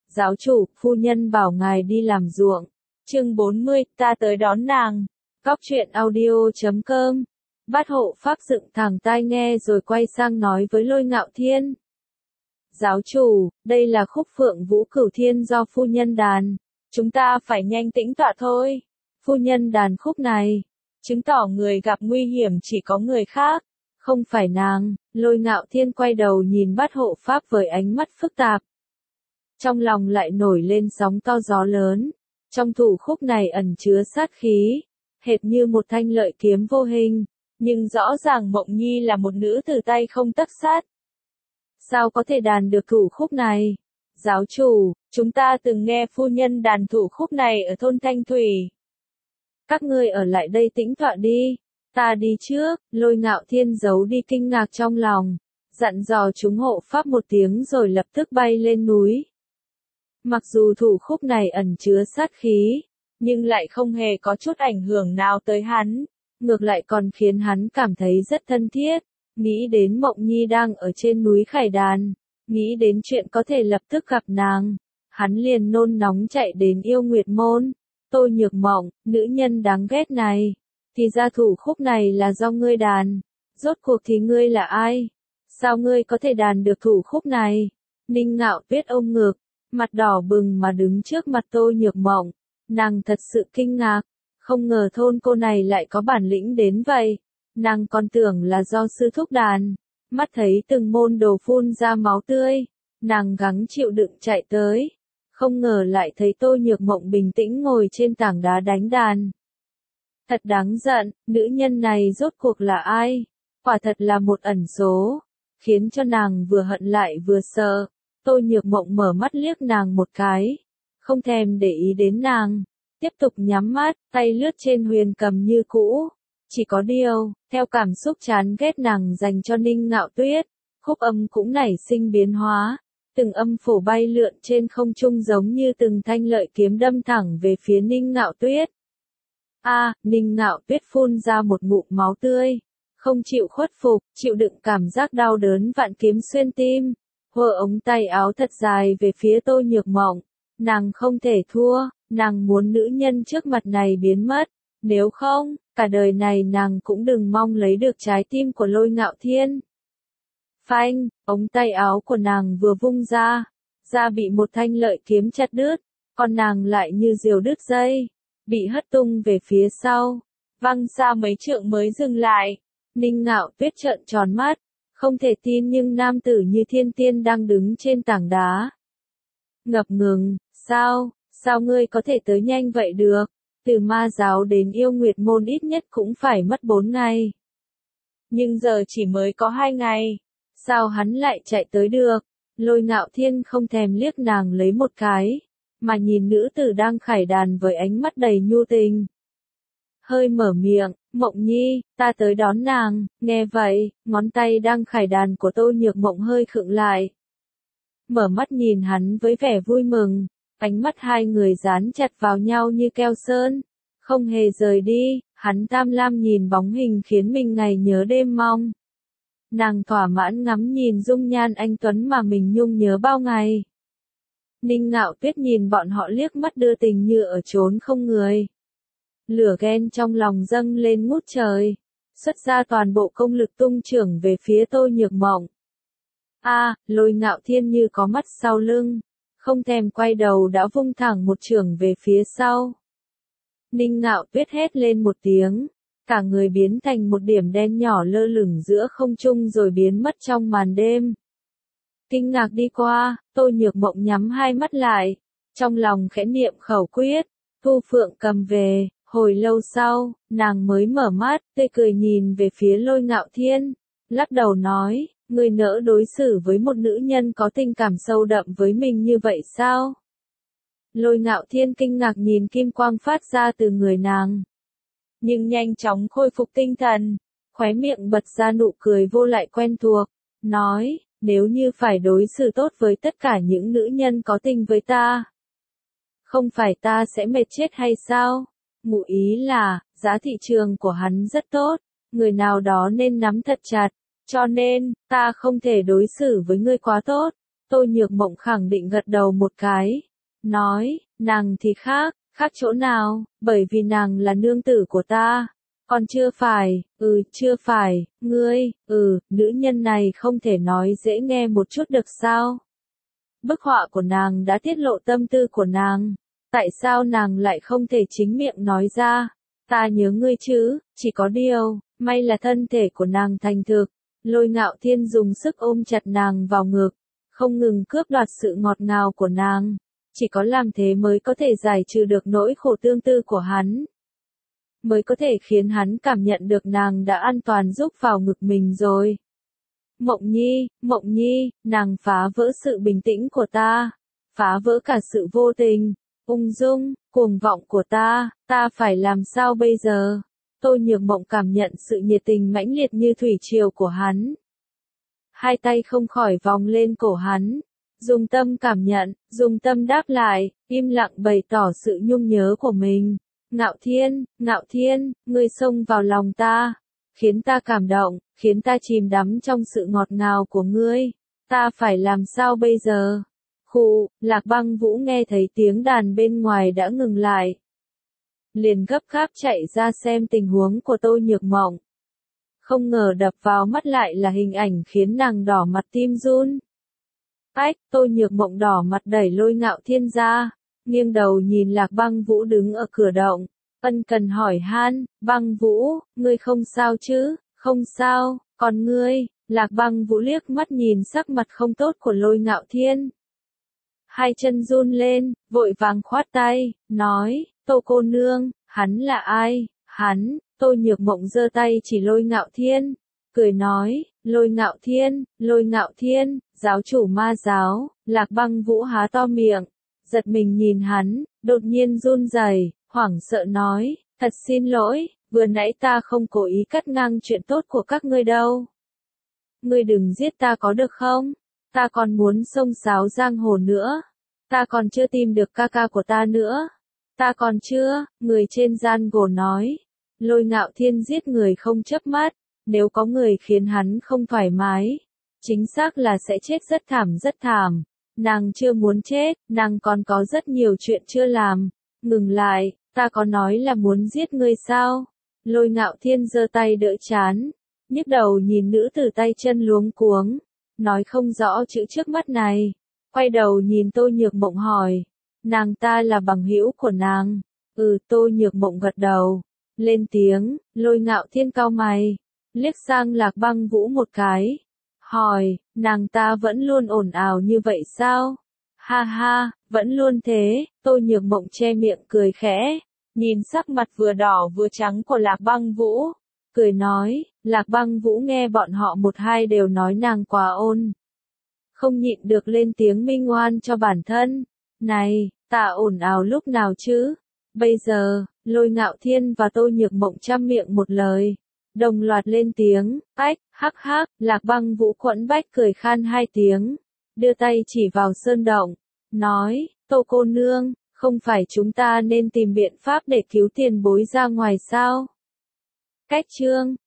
Giáo chủ, phu nhân bảo ngài đi làm ruộng. Chương 40, ta tới đón nàng. Góc truyện audio.com. Bát hộ pháp dựng thẳng tai nghe rồi quay sang nói với Lôi Ngạo Thiên. Giáo chủ, đây là khúc Phượng Vũ Cửu Thiên do phu nhân đàn. Chúng ta phải nhanh tĩnh tọa thôi. Phu nhân đàn khúc này, chứng tỏ người gặp nguy hiểm chỉ có người khác, không phải nàng. Lôi Ngạo Thiên quay đầu nhìn Bát hộ pháp với ánh mắt phức tạp. Trong lòng lại nổi lên sóng to gió lớn. Trong thủ khúc này ẩn chứa sát khí, hệt như một thanh lợi kiếm vô hình, nhưng rõ ràng Mộng Nhi là một nữ tử tay không tấc sắt. Sao có thể đàn được thủ khúc này? Giáo chủ, chúng ta từng nghe phu nhân đàn thủ khúc này ở thôn Thanh Thủy. Các ngươi ở lại đây tĩnh tọa đi, ta đi trước. Lôi Ngạo Thiên giấu đi kinh ngạc trong lòng, dặn dò chúng hộ pháp một tiếng rồi lập tức bay lên núi. Mặc dù thủ khúc này ẩn chứa sát khí, nhưng lại không hề có chút ảnh hưởng nào tới hắn, ngược lại còn khiến hắn cảm thấy rất thân thiết. Nghĩ đến Mộng Nhi đang ở trên núi Khải Đàn, nghĩ đến chuyện có thể lập tức gặp nàng, hắn liền nôn nóng chạy đến Yêu Nguyệt Môn. Tô Nhược Mộng, nữ nhân đáng ghét này, thì ra thủ khúc này là do ngươi đàn, rốt cuộc thì ngươi là ai? Sao ngươi có thể đàn được thủ khúc này? Ninh Ngạo Tuyết ôm ngực, mặt đỏ bừng mà đứng trước mặt Tô Nhược Mộng, nàng thật sự kinh ngạc, không ngờ thôn cô này lại có bản lĩnh đến vậy, nàng còn tưởng là do sư thúc đàn. Mắt thấy từng môn đồ phun ra máu tươi, nàng gắng chịu đựng chạy tới, không ngờ lại thấy Tô Nhược Mộng bình tĩnh ngồi trên tảng đá đánh đàn. Thật đáng giận, nữ nhân này rốt cuộc là ai? Quả thật là một ẩn số, khiến cho nàng vừa hận lại vừa sợ. Tô Nhược Mộng mở mắt liếc nàng một cái, không thèm để ý đến nàng, tiếp tục nhắm mắt, tay lướt trên huyền cầm như cũ. Chỉ có điều, theo cảm xúc chán ghét nàng dành cho Ninh Ngạo Tuyết, khúc âm cũng nảy sinh biến hóa, từng âm phổ bay lượn trên không trung giống như từng thanh lợi kiếm đâm thẳng về phía Ninh Ngạo Tuyết. Ninh Ngạo Tuyết phun ra một ngụm máu tươi, không chịu khuất phục, chịu đựng cảm giác đau đớn vạn kiếm xuyên tim. Hơ ống tay áo thật dài về phía Tô Nhược Mộng, nàng không thể thua, nàng muốn nữ nhân trước mặt này biến mất, nếu không, cả đời này nàng cũng đừng mong lấy được trái tim của Lôi Ngạo Thiên. Phanh, ống tay áo của nàng vừa vung ra, bị một thanh lợi kiếm chặt đứt, còn nàng lại như diều đứt dây, bị hất tung về phía sau, văng xa mấy trượng mới dừng lại. Ninh Ngạo Tuyết trợn tròn mắt, không thể tin nhưng nam tử như thiên tiên đang đứng trên tảng đá. Ngập ngừng, sao ngươi có thể tới nhanh vậy được? Từ Ma Giáo đến Yêu Nguyệt Môn ít nhất cũng phải mất 4 ngày. Nhưng giờ chỉ mới có 2 ngày, sao hắn lại chạy tới được? Lôi Ngạo Thiên không thèm liếc nàng lấy một cái, mà nhìn nữ tử đang khải đàn với ánh mắt đầy nhu tình. Hơi mở miệng, Mộng Nhi, ta tới đón nàng. Nghe vậy, ngón tay đang khải đàn của Tô Nhược Mộng hơi khựng lại. Mở mắt nhìn hắn với vẻ vui mừng, ánh mắt hai người dán chặt vào nhau như keo sơn, không hề rời đi. Hắn tham lam nhìn bóng hình khiến mình ngày nhớ đêm mong. Nàng thỏa mãn ngắm nhìn dung nhan anh tuấn mà mình nhung nhớ bao ngày. Ninh Ngạo Tuyết nhìn bọn họ liếc mắt đưa tình như ở chốn không người. Lửa ghen trong lòng dâng lên ngút trời, xuất ra toàn bộ công lực tung chưởng về phía Tô Nhược Mộng. Lôi Ngạo Thiên như có mắt sau lưng, không thèm quay đầu đã vung thẳng một chưởng về phía sau. Ninh Ngạo Tuyết hét lên một tiếng, cả người biến thành một điểm đen nhỏ lơ lửng giữa không trung rồi biến mất trong màn đêm. Kinh ngạc đi qua, Tô Nhược Mộng nhắm hai mắt lại, trong lòng khẽ niệm khẩu quyết, thu phượng cầm về. Hồi lâu sau, nàng mới mở mắt, tươi cười nhìn về phía Lôi Ngạo Thiên, lắc đầu nói, ngươi nỡ đối xử với một nữ nhân có tình cảm sâu đậm với mình như vậy sao? Lôi Ngạo Thiên kinh ngạc nhìn kim quang phát ra từ người nàng, nhưng nhanh chóng khôi phục tinh thần, khóe miệng bật ra nụ cười vô lại quen thuộc, nói, nếu như phải đối xử tốt với tất cả những nữ nhân có tình với ta, không phải ta sẽ mệt chết hay sao? Ngụ ý là, giá thị trường của hắn rất tốt, người nào đó nên nắm thật chặt, cho nên, ta không thể đối xử với ngươi quá tốt, Tôi Nhược Mộng khẳng định gật đầu một cái. Nói, nàng thì khác, khác chỗ nào, bởi vì nàng là nương tử của ta. Còn chưa phải, chưa phải, ngươi, nữ nhân này không thể nói dễ nghe một chút được sao? Bức họa của nàng đã tiết lộ tâm tư của nàng. Tại sao nàng lại không thể chính miệng nói ra? Ta nhớ ngươi chứ, chỉ có điều, may là thân thể của nàng thành thực. Lôi Ngạo Thiên dùng sức ôm chặt nàng vào ngực, không ngừng cướp đoạt sự ngọt ngào của nàng. Chỉ có làm thế mới có thể giải trừ được nỗi khổ tương tư của hắn. Mới có thể khiến hắn cảm nhận được nàng đã an toàn giúp vào ngực mình rồi. Mộng Nhi, nàng phá vỡ sự bình tĩnh của ta. Phá vỡ cả sự vô tình, ung dung, cuồng vọng của ta phải làm sao bây giờ? Tôi Nhược Mộng cảm nhận sự nhiệt tình mãnh liệt như thủy triều của hắn. Hai tay không khỏi vòng lên cổ hắn. Dùng tâm cảm nhận, dùng tâm đáp lại, im lặng bày tỏ sự nhung nhớ của mình. Ngạo Thiên, ngươi xông vào lòng ta, khiến ta cảm động, khiến ta chìm đắm trong sự ngọt ngào của ngươi. Ta phải làm sao bây giờ? Lạc Băng Vũ nghe thấy tiếng đàn bên ngoài đã ngừng lại. Liền gấp gáp chạy ra xem tình huống của Tôi Nhược Mộng. Không ngờ đập vào mắt lại là hình ảnh khiến nàng đỏ mặt tim run. Tôi Nhược Mộng đỏ mặt đẩy Lôi Ngạo Thiên ra, nghiêng đầu nhìn Lạc Băng Vũ đứng ở cửa động, ân cần hỏi han, Băng Vũ, ngươi không sao chứ? Không sao, còn ngươi? Lạc Băng Vũ liếc mắt nhìn sắc mặt không tốt của Lôi Ngạo Thiên. Hai chân run lên, vội vàng khoát tay, nói, Tô cô nương, hắn là ai? Tôi Nhược Mộng giơ tay chỉ Lôi Ngạo Thiên, cười nói, Lôi Ngạo Thiên, giáo chủ ma giáo. Lạc Băng Vũ há to miệng, giật mình nhìn hắn, đột nhiên run rẩy, hoảng sợ nói, thật xin lỗi, vừa nãy ta không cố ý cắt ngang chuyện tốt của các ngươi đâu. Ngươi đừng giết ta có được không? Ta còn muốn xông xáo giang hồ nữa. Ta còn chưa tìm được ca ca của ta nữa. Ta còn chưa, người trên gian gồ nói. Lôi Ngạo Thiên giết người không chớp mắt, nếu có người khiến hắn không thoải mái, chính xác là sẽ chết rất thảm. Nàng chưa muốn chết, nàng còn có rất nhiều chuyện chưa làm. Ngừng lại, ta có nói là muốn giết ngươi sao? Lôi Ngạo Thiên giơ tay đỡ trán, nhức đầu nhìn nữ tử tay chân luống cuống, nói không rõ chữ trước mắt này. Quay đầu nhìn Tôi Nhược Mộng hỏi, nàng ta là bằng hữu của nàng? Tôi Nhược Mộng gật đầu, lên tiếng. Lôi Ngạo Thiên cau mày, liếc sang Lạc Băng Vũ một cái, hỏi, nàng ta vẫn luôn ồn ào như vậy sao? Ha ha, vẫn luôn thế. Tôi Nhược Mộng che miệng cười khẽ, nhìn sắc mặt vừa đỏ vừa trắng của Lạc Băng Vũ, cười nói, Lạc Băng Vũ nghe bọn họ một hai đều nói nàng quá ôn. Không nhịn được lên tiếng minh oan cho bản thân. Này, ta ồn ào lúc nào chứ? Bây giờ, Lôi Ngạo Thiên và Tôi Nhược Mộng trăm miệng một lời, đồng loạt lên tiếng, hắc hắc. Lạc Băng Vũ quẫn bách cười khan hai tiếng, đưa tay chỉ vào sơn động, nói, Tô cô nương, không phải chúng ta nên tìm biện pháp để cứu tiền bối ra ngoài sao? Cách chương